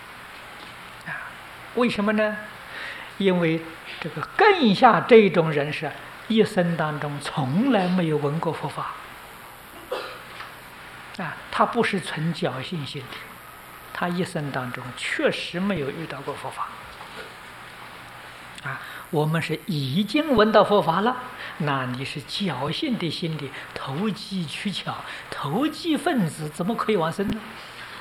为什么呢？因为这个更下这种人是一生当中从来没有闻过佛法他不是存侥幸心的，他一生当中确实没有遇到过佛法我们是已经闻到佛法了，那你是侥幸的心理，投机取巧，投机分子怎么可以往生呢？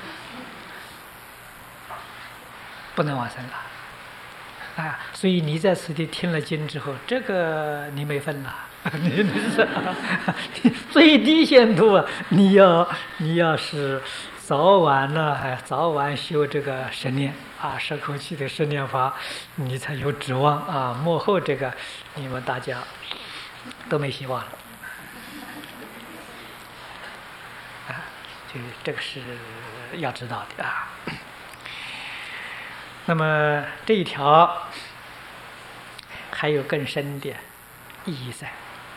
不能往生了所以你在此地听了经之后，这个你没分了你最低限度你要是早晚早晚修这个10念10口气的10念法，你才有指望幕后这个你们大家都没希望了这个是要知道的那么这一条还有更深的意义在，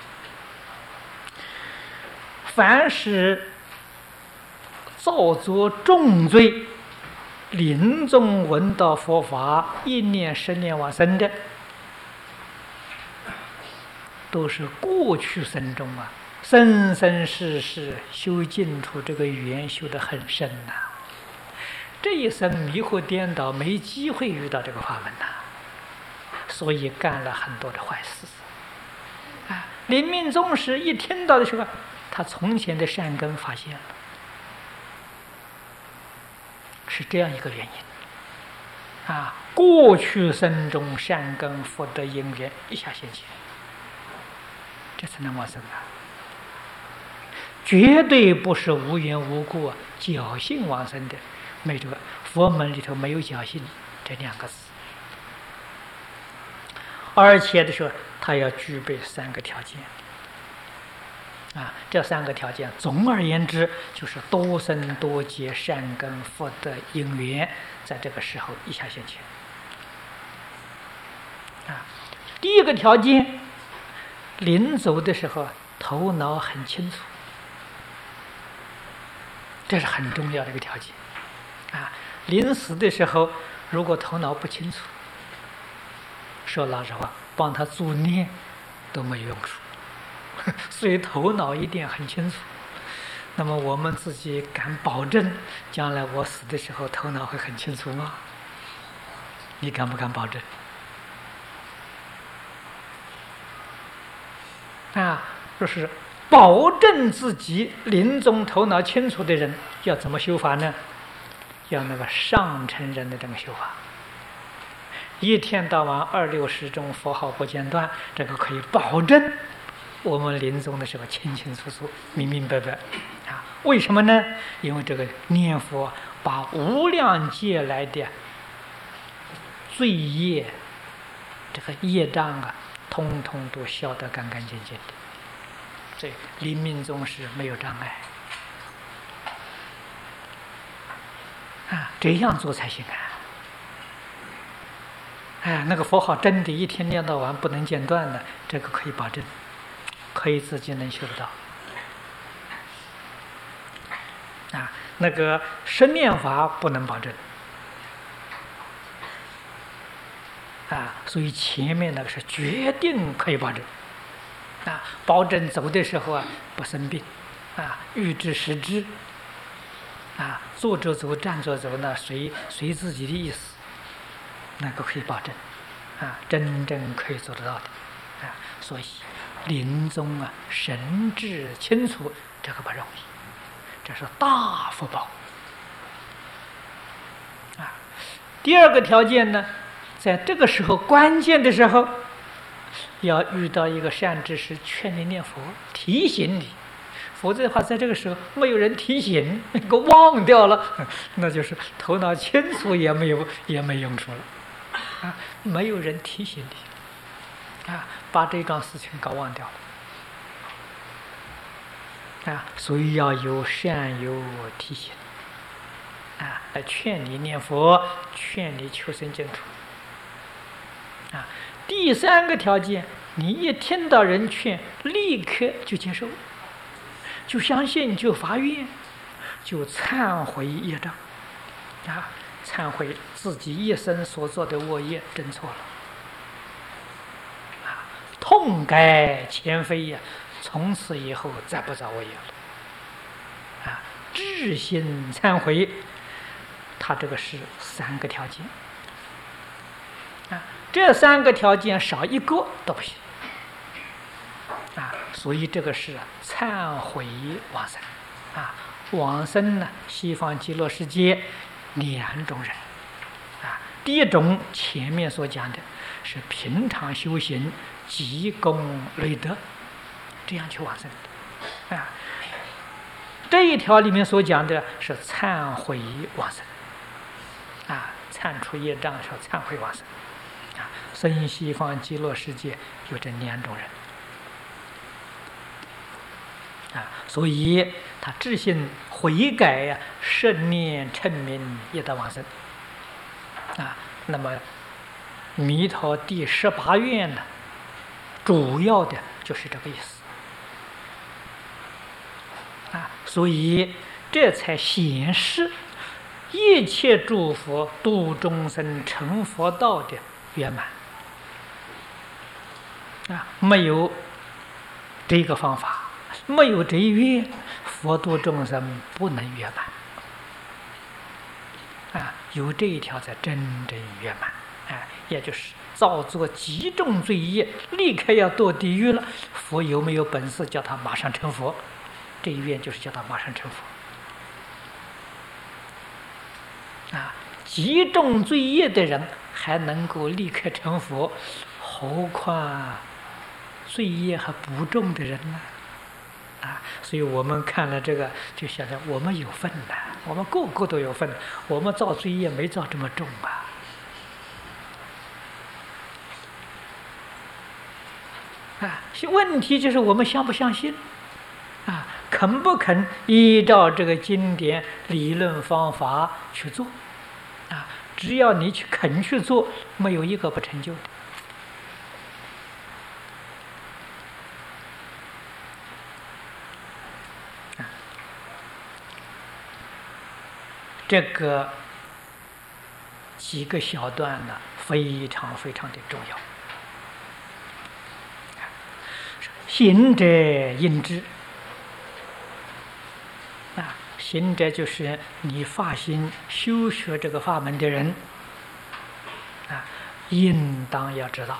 凡是造作重罪，临终闻到佛法1念10念往生的，都是过去生中生生世世修净土这个缘修得很深这一生迷惑颠倒，没机会遇到这个法门所以干了很多的坏事临命终时一听到的时候，他从前的善根发现了，是这样一个原因过去生中善根福德因缘一下现前，这才能往生绝对不是无缘无故侥幸往生的，没这个佛门里头没有侥幸这2个字，而且的时候他要具备3个条件这3个条件，总而言之就是多生多劫善根福德因缘，在这个时候一下现前。第一个条件，临走的时候头脑很清楚，这是很重要的一个条件。临死的时候，如果头脑不清楚，说老实话，帮他助念都没有用处。所以头脑一定很清楚。那么我们自己敢保证，将来我死的时候头脑会很清楚吗？你敢不敢保证？就是保证自己临终头脑清楚的人，要怎么修法呢？要那个上乘人的这个修法，一天到晚26钟佛号不间断，这个可以保证我们临终的时候清清楚楚、明明白白。为什么呢？因为这个念佛把无量劫来的罪业、这个业障通通都消得干干净净的，所以临命终时没有障碍。这样做才行那个佛号真的一天念到晚不能间断的，这个可以保证，可以自己能修得到。那个生念法不能保证所以前面那个是决定可以保证保证走的时候不生病欲知时知坐着走站着走呢，随自己的意思，那个可以保证真正可以做得到的所以临终神志清楚，这个不容易，这是大福报第二个条件呢，在这个时候关键的时候，要遇到一个善知识劝你念佛，提醒你，否则的话，在这个时候没有人提醒，你给忘掉了，那就是头脑清楚也没用处了没有人提醒你把这桩事情搞忘掉了所以要有善友提醒来劝你念佛，劝你求生净土第三个条件，你一听到人劝，立刻就接受，就相信，就发愿，就忏悔业障忏悔自己一生所做的恶业真错了痛改前非从此以后再不造恶业了至心忏悔，他这个是3个条件这3个条件少一个都不行所以这个是忏悔往生往生呢，西方极乐世界2种人第一种前面所讲的是平常修行积功累德，这样去往生的这一条里面所讲的是忏悔往生忏除业障的时候忏悔往生生西方极乐世界有这2种人所以他至心悔改圣念称名也得往生那么弥陀第18愿呢，主要的就是这个意思所以这才显示一切诸佛度众生成佛道的圆满没有这个方法，没有这一愿，佛度众生不能圆满有这一条才真正圆满也就是造作极重罪业，立刻要堕地狱了，佛有没有本事叫他马上成佛？这一愿就是叫他马上成佛极重罪业的人还能够立刻成佛，何况罪业还不重的人呢所以我们看了这个就想着我们有份的，我们个个都有份，我们造罪业没造这么重问题就是我们相不相信肯不肯依照这个经典理论方法去做？啊，只要你肯去做，没有一个不成就的。这个几个小段呢，非常非常的重要。行者应知，行者就是你发心修学这个法门的人，应当要知道。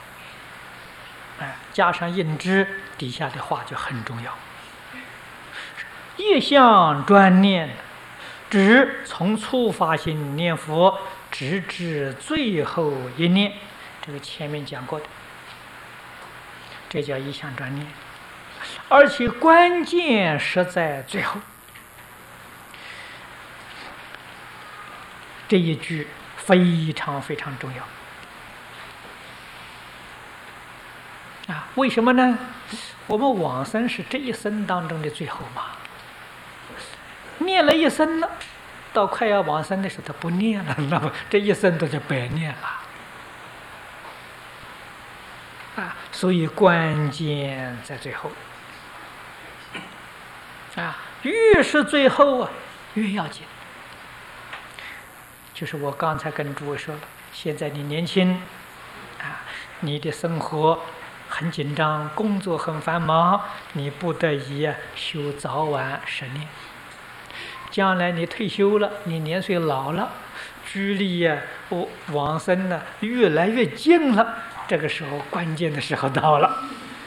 加上应知，底下的话就很重要。一向专念，只从初发心念佛，直至最后一念，这个前面讲过的，这叫一向专念。而且关键是在最后这一句，非常非常重要。为什么呢？我们往生是这一生当中的最后嘛，念了一生了，到快要往生的时候他不念了，那么这一生都就白念了。所以关键在最后。越是最后越要紧。就是我刚才跟诸位说了，现在你年轻，你的生活很紧张，工作很繁忙，你不得已修早晚10年。将来你退休了，你年岁老了，距离往生呢越来越近了，这个时候关键的时候到了。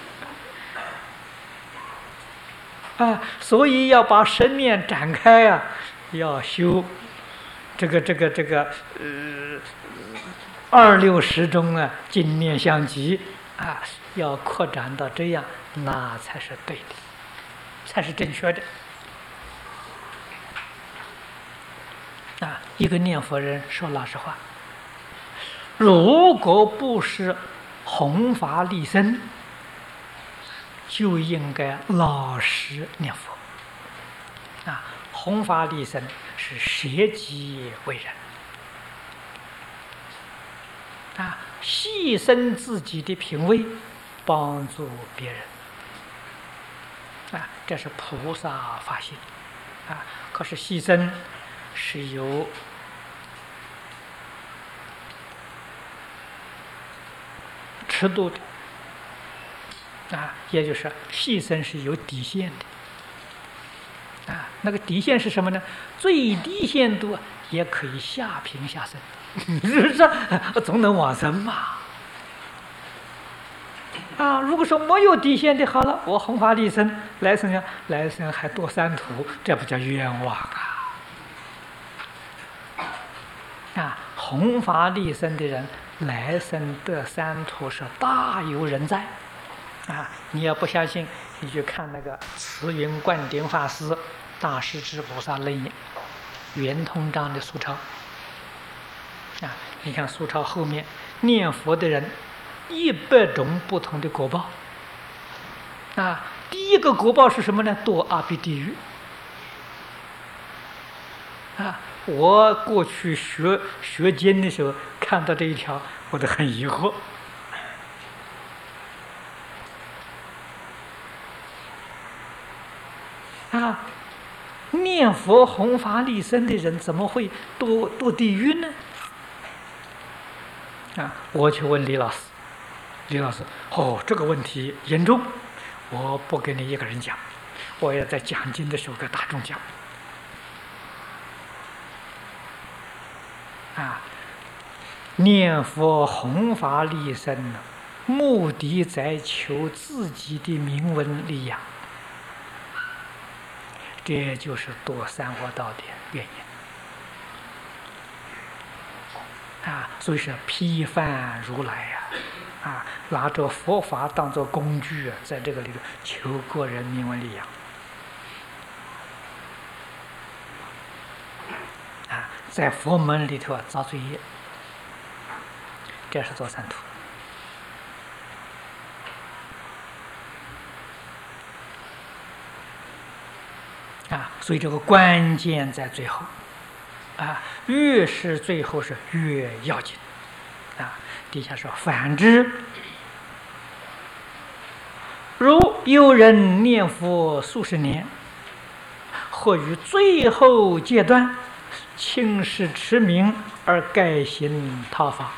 所以要把生命展开要修这个26中经念相继要扩展到这样，那才是对的，才是正确的。一个念佛人说老实话，如果不是弘法利生，就应该老实念佛。弘法利生是舍己为人，牺牲自己的品位，帮助别人，这是菩萨发心。可是牺牲是有尺度的。也就是牺牲是有底线的。那个底线是什么呢？最低限度也可以下品下生，是不是？总能往生嘛。如果说没有底线的，好了，我弘法利生，来生还堕三途，这不叫冤枉弘法利生的人，来生得三途是大有人在。你要不相信，你去看那个慈云灌顶法师大势至菩萨楞圆通章的素钞。你看素钞后面念佛的人100种不同的果报。第一个果报是什么呢？堕阿鼻地狱。我过去学经的时候看到这一条，我都很疑惑。念佛弘法利生的人怎么会堕地狱呢？我去问李老师，李老师，这个问题严重，我不给你一个人讲，我要在讲经的时候给大众讲。念佛弘法利生目的在求自己的名闻利养。这就是堕三恶道的原因所以说批判如来拿着佛法当作工具在这个里头求个人名闻利养在佛门里头造罪业，这是堕三途。 所以这个关键在最后，越是最后是越要紧，底下说反之，如有人念佛数十年，或于最后阶段轻视持名而改行他法，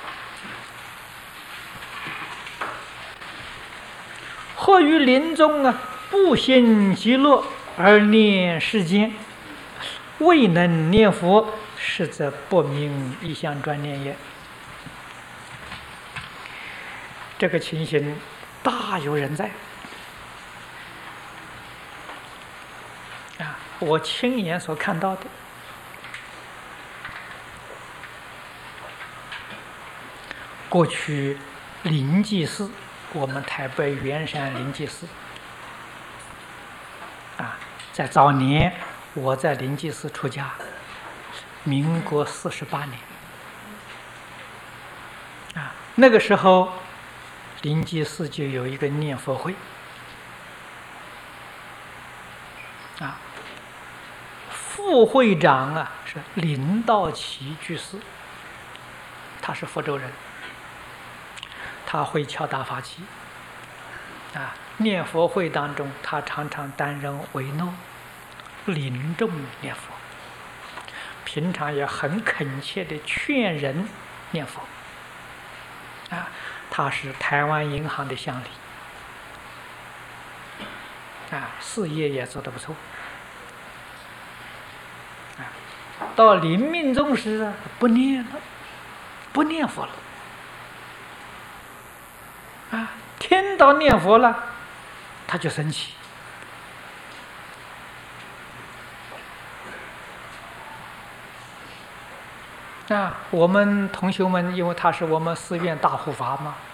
或于临终不行极乐而念世间，未能念佛，实则不明一向专念也。这个情形大有人在我亲眼所看到的。过去灵济寺，我们台北圆山灵济寺在早年我在灵济寺出家，民国48年那个时候灵济寺就有一个念佛会副会长是林道奇居士，他是福州人，他会敲打法器念佛会当中他常常担任维诺领众念佛，平常也很恳切的劝人念佛他是台湾银行的乡里事业也做得不错到临命终时不念了，不念佛了听到念佛了他就生气我们同学们因为他是我们寺院大护法嘛，